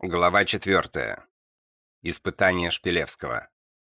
Глава 4. Испытание Шпилевского.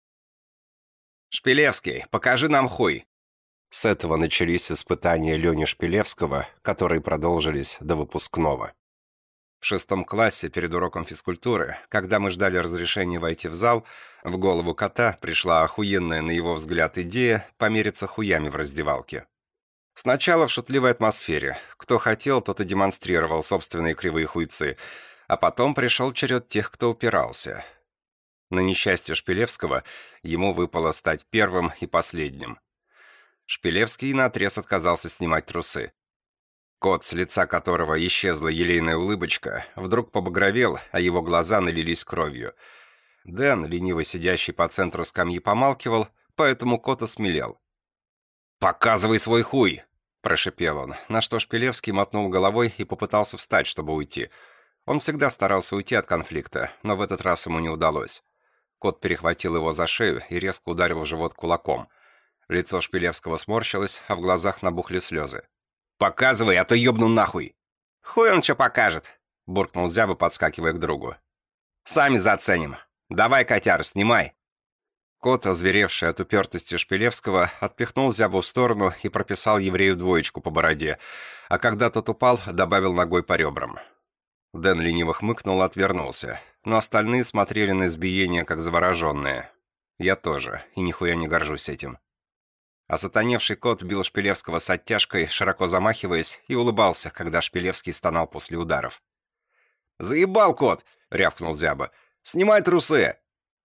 «Шпилевский, покажи нам хуй!» С этого начались испытания Лени Шпилевского, которые продолжились до выпускного. В 6 классе, перед уроком физкультуры, когда мы ждали разрешения войти в зал, в голову кота пришла охуенная, на его взгляд, идея помериться хуями в раздевалке. Сначала в шутливой атмосфере. Кто хотел, тот и демонстрировал собственные кривые хуйцы, а потом пришел черед тех, кто упирался. На несчастье Шпилевского ему выпало стать первым и последним. Шпилевский наотрез отказался снимать трусы. Кот, с лица которого исчезла елейная улыбочка, вдруг побагровел, а его глаза налились кровью. Дэн, лениво сидящий по центру скамьи, помалкивал, поэтому кот осмелел. «Показывай свой хуй!» – прошипел он, на что Шпилевский мотнул головой и попытался встать, чтобы уйти. Он всегда старался уйти от конфликта, но в этот раз ему не удалось. Кот перехватил его за шею и резко ударил в живот кулаком. Лицо Шпилевского сморщилось, а в глазах набухли слезы. «Показывай, а то ёбну нахуй!» «Хуй он что покажет!» – буркнул Зяба, подскакивая к другу. «Сами заценим! Давай, котяр, снимай!» Кот, озверевший от упертости Шпилевского, отпихнул Зябу в сторону и прописал еврею двоечку по бороде, а когда тот упал, добавил ногой по ребрам. Дэн лениво хмыкнул и отвернулся, но остальные смотрели на избиение, как завороженные. Я тоже, и нихуя не горжусь этим. Осатаневший кот бил Шпилевского с оттяжкой, широко замахиваясь, и улыбался, когда Шпилевский стонал после ударов. «Заебал, кот!» — рявкнул Зяба. «Снимай трусы!»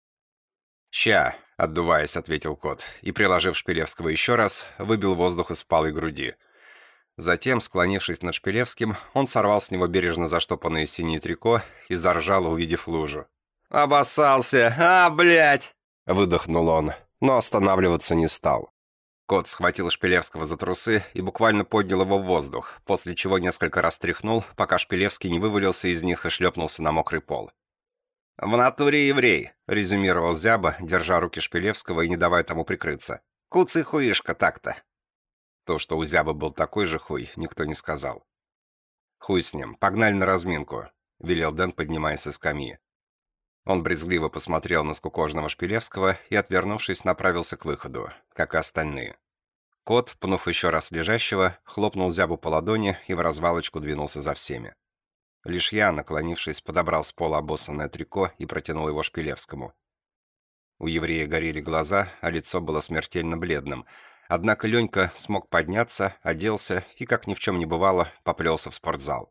«Ща!» — отдуваясь, ответил кот, и, приложив Шпилевского еще раз, выбил воздух из впалой груди. Затем, склонившись над Шпилевским, он сорвал с него бережно заштопанное синее трико и заржал, увидев лужу. «Обоссался! А, блядь!» — выдохнул он, но останавливаться не стал. Кот схватил Шпилевского за трусы и буквально поднял его в воздух, после чего несколько раз тряхнул, пока Шпилевский не вывалился из них и шлепнулся на мокрый пол. «В натуре еврей», — резюмировал Зяба, держа руки Шпилевского и не давая тому прикрыться. «Куцый хуишка так-то». То, что у Зябы был такой же хуй, никто не сказал. «Хуй с ним, погнали на разминку», — велел Дэн, поднимаясь со скамьи. Он брезгливо посмотрел на скукожного Шпилевского и, отвернувшись, направился к выходу, как и остальные. Кот, пнув еще раз лежащего, хлопнул Зябу по ладони и в развалочку двинулся за всеми. Лишь я, наклонившись, подобрал с пола обоссанное трико и протянул его Шпилевскому. У еврея горели глаза, а лицо было смертельно бледным. Однако Ленька смог подняться, оделся и, как ни в чем не бывало, поплелся в спортзал.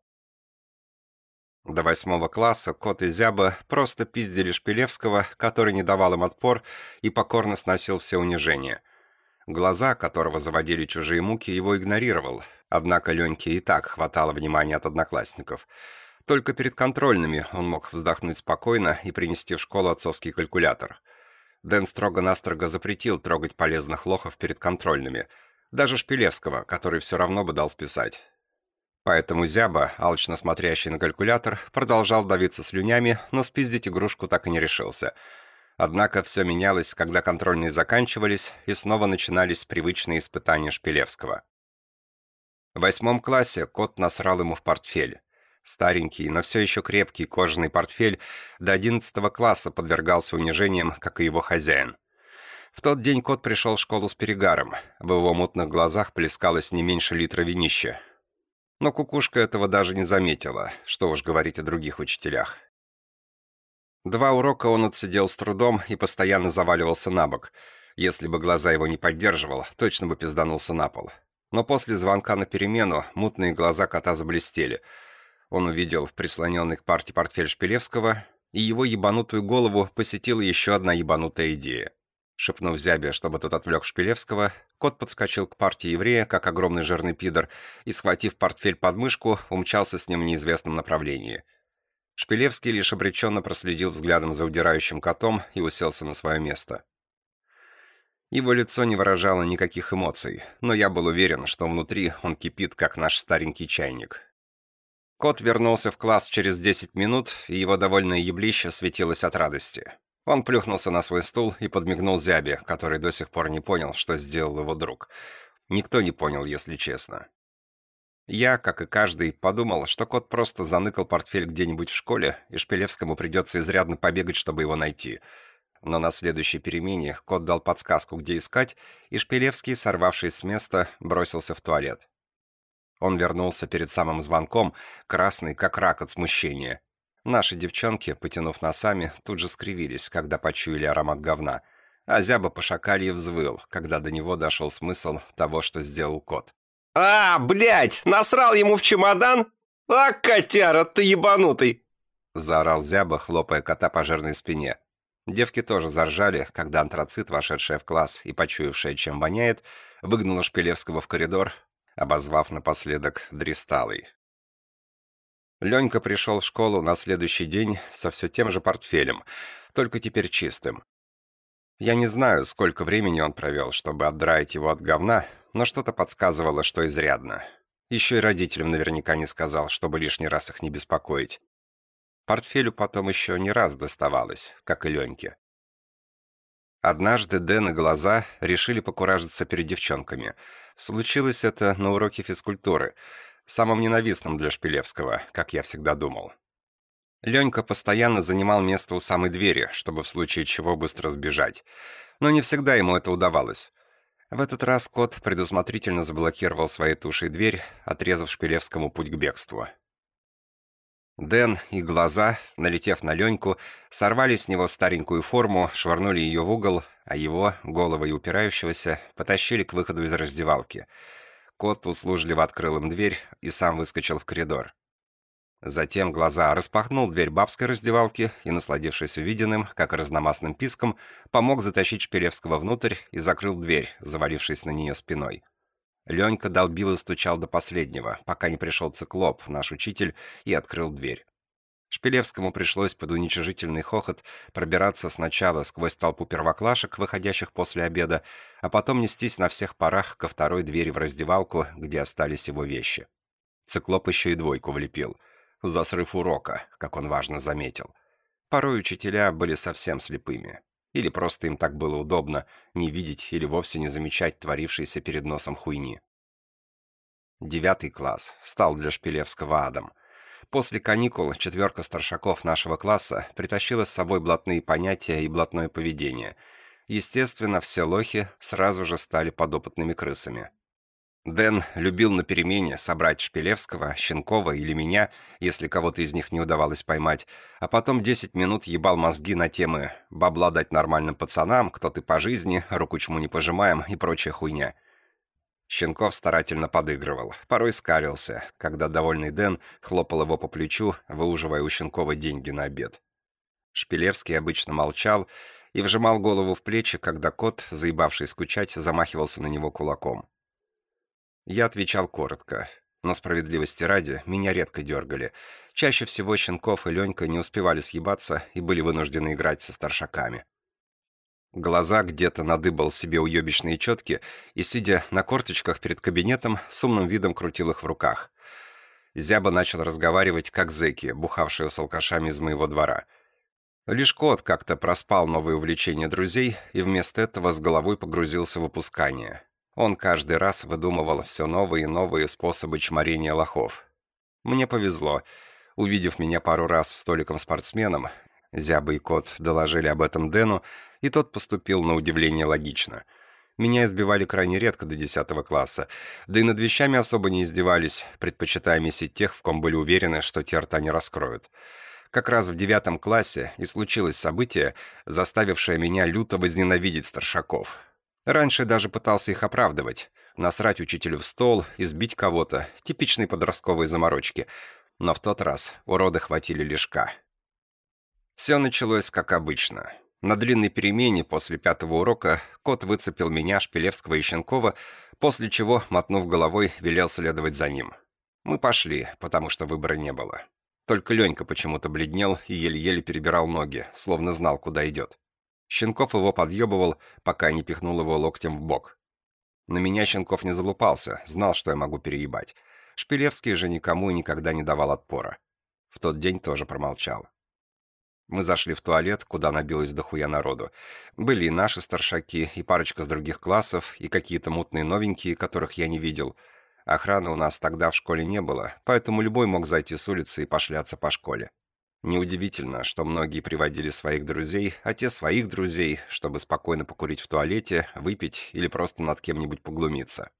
До 8 класса Кот и Зяба просто пиздили Шпилевского, который не давал им отпор и покорно сносил все унижения. Глаза, которого заводили чужие муки, его игнорировал, однако Леньке и так хватало внимания от одноклассников. Только перед контрольными он мог вздохнуть спокойно и принести в школу отцовский калькулятор. Дэн строго-настрого запретил трогать полезных лохов перед контрольными, даже Шпилевского, который все равно бы дал списать. Поэтому Зяба, алчно смотрящий на калькулятор, продолжал давиться слюнями, но спиздить игрушку так и не решился. Однако все менялось, когда контрольные заканчивались, и снова начинались привычные испытания Шпилевского. В 8 классе Кот насрал ему в портфель. Старенький, но все еще крепкий кожаный портфель до 11 класса подвергался унижениям, как и его хозяин. В тот день Кот пришел в школу с перегаром, в его мутных глазах плескалось не меньше литра винища. Но кукушка этого даже не заметила, что уж говорить о других учителях. 2 урока он отсидел с трудом и постоянно заваливался на бок. Если бы глаза его не поддерживал, точно бы пизданулся на пол. Но после звонка на перемену мутные глаза кота заблестели. Он увидел прислоненный к парте портфель Шпилевского, и его ебанутую голову посетила еще одна ебанутая идея. Шепнув Зябе, чтобы тот отвлек Шпилевского, кот подскочил к парте еврея, как огромный жирный пидор, и, схватив портфель под мышку, умчался с ним в неизвестном направлении. Шпилевский лишь обреченно проследил взглядом за удирающим котом и уселся на свое место. Его лицо не выражало никаких эмоций, но я был уверен, что внутри он кипит, как наш старенький чайник. Кот вернулся в класс через 10 минут, и его довольное еблище светилось от радости. Он плюхнулся на свой стул и подмигнул Зябе, который до сих пор не понял, что сделал его друг. Никто не понял, если честно. Я, как и каждый, подумал, что кот просто заныкал портфель где-нибудь в школе, и Шпилевскому придется изрядно побегать, чтобы его найти. Но на следующей перемене кот дал подсказку, где искать, и Шпилевский, сорвавшись с места, бросился в туалет. Он вернулся перед самым звонком, красный, как рак от смущения. Наши девчонки, потянув носами, тут же скривились, когда почуяли аромат говна, а Зяба по шакалье взвыл, когда до него дошел смысл того, что сделал кот. «А, блядь, насрал ему в чемодан? А, котяра, ты ебанутый!» Заорал Зяба, хлопая кота по жирной спине. Девки тоже заржали, когда антрацит, вошедшая в класс и почуявшая, чем воняет, выгнала Шпилевского в коридор, обозвав напоследок «дристалой». Ленька пришел в школу на следующий день со все тем же портфелем, только теперь чистым. Я не знаю, сколько времени он провел, чтобы отдраить его от говна, но что-то подсказывало, что изрядно. Еще и родителям наверняка не сказал, чтобы лишний раз их не беспокоить. Портфелю потом еще не раз доставалось, как и Леньке. Однажды Дэн и Глаза решили покуражиться перед девчонками. Случилось это на уроке физкультуры, самом ненавистном для Шпилевского, как я всегда думал. Ленька постоянно занимал место у самой двери, чтобы в случае чего быстро сбежать. Но не всегда ему это удавалось. В этот раз кот предусмотрительно заблокировал своей тушей дверь, отрезав Шпилевскому путь к бегству. Дэн и Глаза, налетев на Леньку, сорвали с него старенькую форму, швырнули ее в угол, а его, голого и упирающегося, потащили к выходу из раздевалки. Кот услужливо открыл им дверь и сам выскочил в коридор. Затем Глаза распахнул дверь бабской раздевалки и, насладившись увиденным, как разномастным писком, помог затащить Шпилевского внутрь и закрыл дверь, завалившись на нее спиной. Ленька долбил и стучал до последнего, пока не пришел Циклоп, наш учитель, и открыл дверь. Шпилевскому пришлось под уничижительный хохот пробираться сначала сквозь толпу первоклашек, выходящих после обеда, а потом нестись на всех парах ко второй двери в раздевалку, где остались его вещи. Циклоп еще и двойку влепил. За срыв урока, как он важно заметил. Порой учителя были совсем слепыми. Или просто им так было удобно не видеть или вовсе не замечать творившейся перед носом хуйни. 9 класс стал для Шпилевского адом. После каникул 4 старшаков нашего класса притащила с собой блатные понятия и блатное поведение. Естественно, все лохи сразу же стали подопытными крысами. Дэн любил на перемене собрать Шпилевского, Щенкова или меня, если кого-то из них не удавалось поймать, а потом 10 минут ебал мозги на темы «бабла дать нормальным пацанам», «кто ты по жизни», «руку чему не пожимаем» и прочая хуйня. Щенков старательно подыгрывал, порой скалился, когда довольный Дэн хлопал его по плечу, выуживая у Щенкова деньги на обед. Шпилевский обычно молчал и вжимал голову в плечи, когда кот, заебавший скучать, замахивался на него кулаком. Я отвечал коротко, но справедливости ради меня редко дергали. Чаще всего Щенков и Ленька не успевали съебаться и были вынуждены играть со старшаками. Глаза где-то надыбал себе уебищные четки и, сидя на корточках перед кабинетом, с умным видом крутил их в руках. Зяба начал разговаривать, как зэки, бухавшие с алкашами из моего двора. Лишь кот как-то проспал новые увлечения друзей и вместо этого с головой погрузился в опускание. Он каждый раз выдумывал все новые и новые способы чморения лохов. Мне повезло. Увидев меня пару раз с столиком-спортсменом, Зяба и кот доложили об этом Дэну, и тот поступил на удивление логично. Меня избивали крайне редко до 10 класса, да и над вещами особо не издевались, предпочитая месить тех, в ком были уверены, что те рта не раскроют. Как раз в 9 классе и случилось событие, заставившее меня люто возненавидеть старшаков. Раньше даже пытался их оправдывать, насрать учителю в стол, избить кого-то, типичные подростковые заморочки. Но в тот раз уроды хватили лишка. Все началось как обычно. На длинной перемене после 5-го урока кот выцепил меня, Шпилевского и Щенкова, после чего, мотнув головой, велел следовать за ним. Мы пошли, потому что выбора не было. Только Ленька почему-то бледнел и еле-еле перебирал ноги, словно знал, куда идет. Щенков его подъебывал, пока не пихнул его локтем в бок. На меня Щенков не залупался, знал, что я могу переебать. Шпилевский же никому и никогда не давал отпора. В тот день тоже промолчал. Мы зашли в туалет, куда набилось дохуя народу. Были и наши старшаки, и парочка с других классов, и какие-то мутные новенькие, которых я не видел. Охраны у нас тогда в школе не было, поэтому любой мог зайти с улицы и пошляться по школе. Неудивительно, что многие приводили своих друзей, а те своих друзей, чтобы спокойно покурить в туалете, выпить или просто над кем-нибудь поглумиться.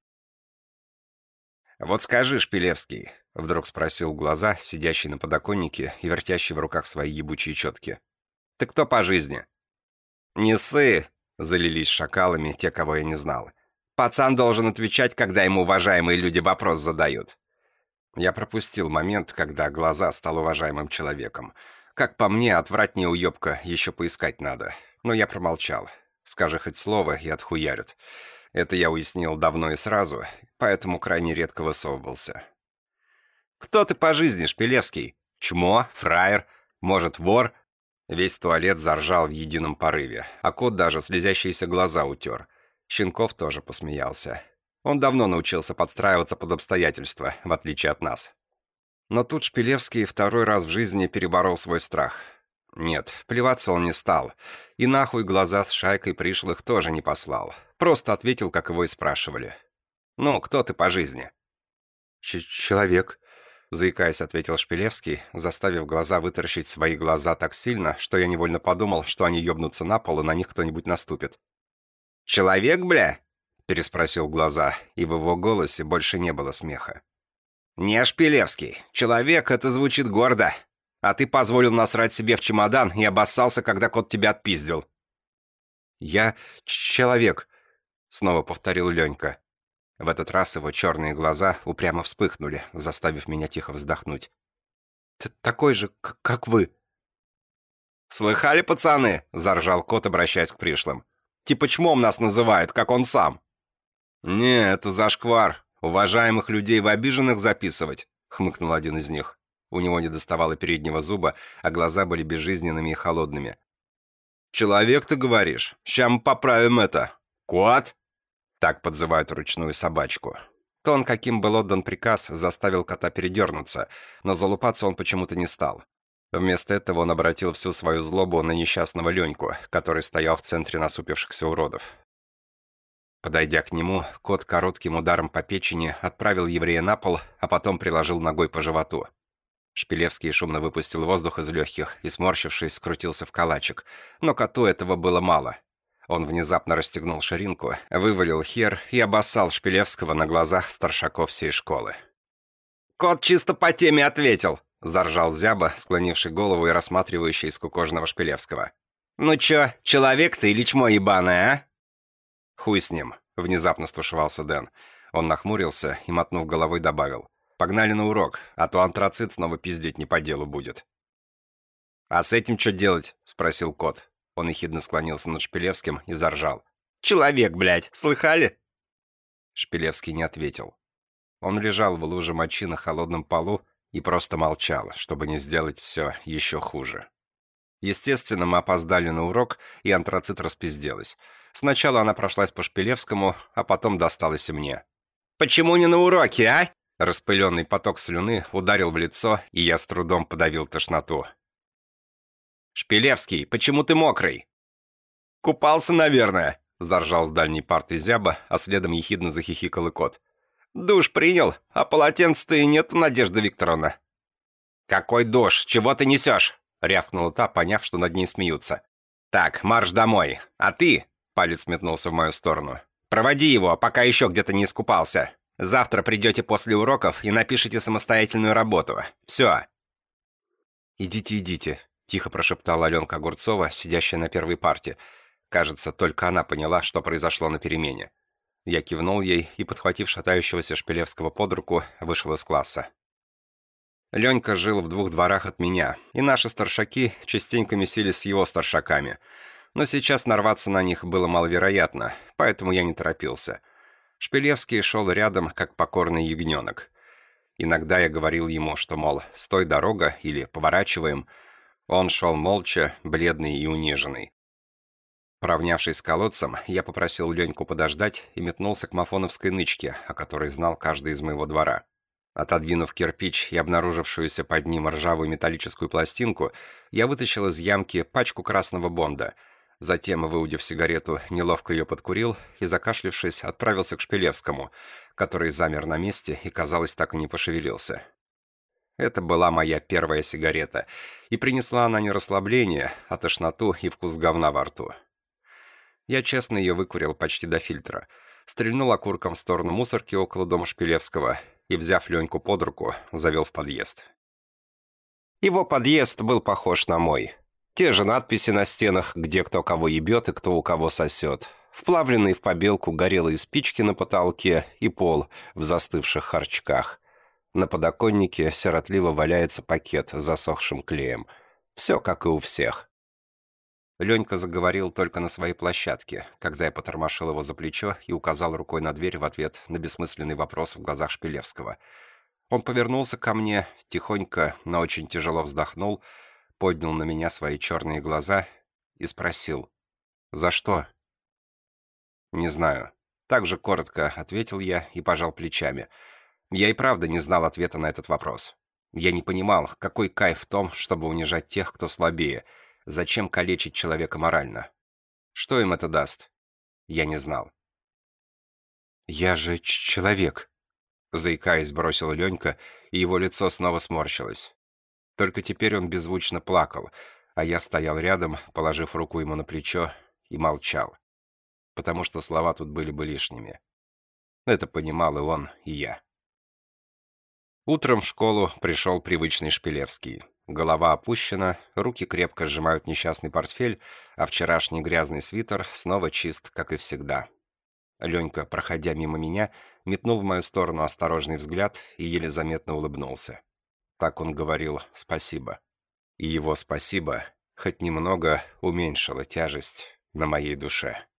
«Вот скажи, Шпилевский», — вдруг спросил глаза, сидящий на подоконнике и вертящий в руках свои ебучие четки. «Ты кто по жизни?» «Не ссы!» — залились шакалами те, кого я не знал. «Пацан должен отвечать, когда ему уважаемые люди вопрос задают». Я пропустил момент, когда глаза стал уважаемым человеком. Как по мне, отвратнее уебка еще поискать надо. Но я промолчал. Скажи хоть слово, и отхуярят. Это я уяснил давно и сразу, поэтому крайне редко высовывался. «Кто ты по жизни, Шпилевский? Чмо? Фраер? Может, вор?» Весь туалет заржал в едином порыве, а кот даже слезящиеся глаза утер. Щенков тоже посмеялся. Он давно научился подстраиваться под обстоятельства, в отличие от нас. Но тут Шпилевский второй раз в жизни переборол свой страх. Нет, плеваться он не стал. И нахуй глаза с шайкой пришлых тоже не послал. Просто ответил, как его и спрашивали. «Ну, кто ты по жизни?» «Человек», — заикаясь, ответил Шпилевский, заставив глаза вытаращить свои глаза так сильно, что я невольно подумал, что они ёбнутся на пол, и на них кто-нибудь наступит. «Человек, бля?» — переспросил глаза, и в его голосе больше не было смеха. «Не, Шпилевский, человек — это звучит гордо. А ты позволил насрать себе в чемодан и обоссался, когда кот тебя отпиздил». «Я человек», — снова повторил Ленька. В этот раз его черные глаза упрямо вспыхнули, заставив меня тихо вздохнуть. «Такой же, как вы». «Слыхали, пацаны?» — заржал кот, обращаясь к пришлым. «Типа чмом нас называют, как он сам». «Не, это зашквар. Уважаемых людей в обиженных записывать», — хмыкнул один из них. У него не доставало переднего зуба, а глаза были безжизненными и холодными. «Человек, ты говоришь? Ща мы поправим это. Кот?» Так подзывают ручную собачку. Тон, каким был отдан приказ, заставил кота передернуться, но залупаться он почему-то не стал. Вместо этого он обратил всю свою злобу на несчастного Леньку, который стоял в центре насупившихся уродов. Подойдя к нему, кот коротким ударом по печени отправил еврея на пол, а потом приложил ногой по животу. Шпилевский шумно выпустил воздух из легких и, сморщившись, скрутился в калачик, но коту этого было мало. Он внезапно расстегнул ширинку, вывалил хер и обоссал Шпилевского на глазах старшаков всей школы. «Кот чисто по теме ответил!» — заржал Зяба, склонивший голову и рассматривающий скукоженного Шпилевского. «Ну чё, человек ты или чмо ебаное, а?» «Хуй с ним!» — внезапно стушевался Дэн. Он нахмурился и, мотнув головой, добавил. «Погнали на урок, а то антрацит снова пиздеть не по делу будет». «А с этим что делать?» — спросил кот. Он ехидно склонился над Шпилевским и заржал. «Человек, блядь, слыхали?» Шпилевский не ответил. Он лежал в луже мочи на холодном полу и просто молчал, чтобы не сделать все еще хуже. Естественно, мы опоздали на урок, и антрацит распизделась. Сначала она прошлась по Шпилевскому, а потом досталась и мне. «Почему не на уроке, а?» Распыленный поток слюны ударил в лицо, и я с трудом подавил тошноту. «Шпилевский, почему ты мокрый?» «Купался, наверное», — заржал с дальней парты Зяба, а следом ехидно захихикал и кот. «Душ принял, а полотенца-то и нет, Надежда Викторовна». «Какой душ? Чего ты несешь?» — рявкнула та, поняв, что над ней смеются. «Так, марш домой. А ты...» — палец метнулся в мою сторону. «Проводи его, пока еще где-то не искупался. Завтра придете после уроков и напишите самостоятельную работу. Все». «Идите», — тихо прошептала Аленка Огурцова, сидящая на первой парте. Кажется, только она поняла, что произошло на перемене. Я кивнул ей и, подхватив шатающегося Шпилевского под руку, вышел из класса. Ленька жил в 2 дворах от меня, и наши старшаки частенько месились с его старшаками. Но сейчас нарваться на них было маловероятно, поэтому я не торопился. Шпилевский шел рядом, как покорный ягненок. Иногда я говорил ему, что, мол, «стой, дорога» или «поворачиваем». Он шел молча, бледный и униженный. Поравнявшись с колодцем, я попросил Леньку подождать и метнулся к мафоновской нычке, о которой знал каждый из моего двора. Отодвинув кирпич и обнаружившуюся под ним ржавую металлическую пластинку, я вытащил из ямки пачку красного бонда. Затем, выудив сигарету, неловко ее подкурил и, закашлившись, отправился к Шпилевскому, который замер на месте и, казалось, так и не пошевелился. Это была моя первая сигарета, и принесла она не расслабление, а тошноту и вкус говна во рту. Я честно ее выкурил почти до фильтра, стрельнул окурком в сторону мусорки около дома Шпилевского и, взяв Леньку под руку, завел в подъезд. Его подъезд был похож на мой. Те же надписи на стенах, где кто кого ебет и кто у кого сосет. Вплавленные в побелку горелые спички на потолке и пол в застывших харчках. На подоконнике сиротливо валяется пакет с засохшим клеем. Все как и у всех. Ленька заговорил только на своей площадке, когда я потормошил его за плечо и указал рукой на дверь в ответ на бессмысленный вопрос в глазах Шпилевского. Он повернулся ко мне, тихонько, но очень тяжело вздохнул, поднял на меня свои черные глаза и спросил: «За что?» «Не знаю». Так же коротко ответил я и пожал плечами. Я и правда не знал ответа на этот вопрос. Я не понимал, какой кайф в том, чтобы унижать тех, кто слабее. Зачем калечить человека морально? Что им это даст? Я не знал. «Я же человек», — заикаясь, бросил Ленька, и его лицо снова сморщилось. Только теперь он беззвучно плакал, а я стоял рядом, положив руку ему на плечо, и молчал. Потому что слова тут были бы лишними. Это понимал и он, и я. Утром в школу пришел привычный Шпилевский. Голова опущена, руки крепко сжимают несчастный портфель, а вчерашний грязный свитер снова чист, как и всегда. Ленька, проходя мимо меня, метнул в мою сторону осторожный взгляд и еле заметно улыбнулся. Так он говорил «спасибо». И его «спасибо» хоть немного уменьшило тяжесть на моей душе.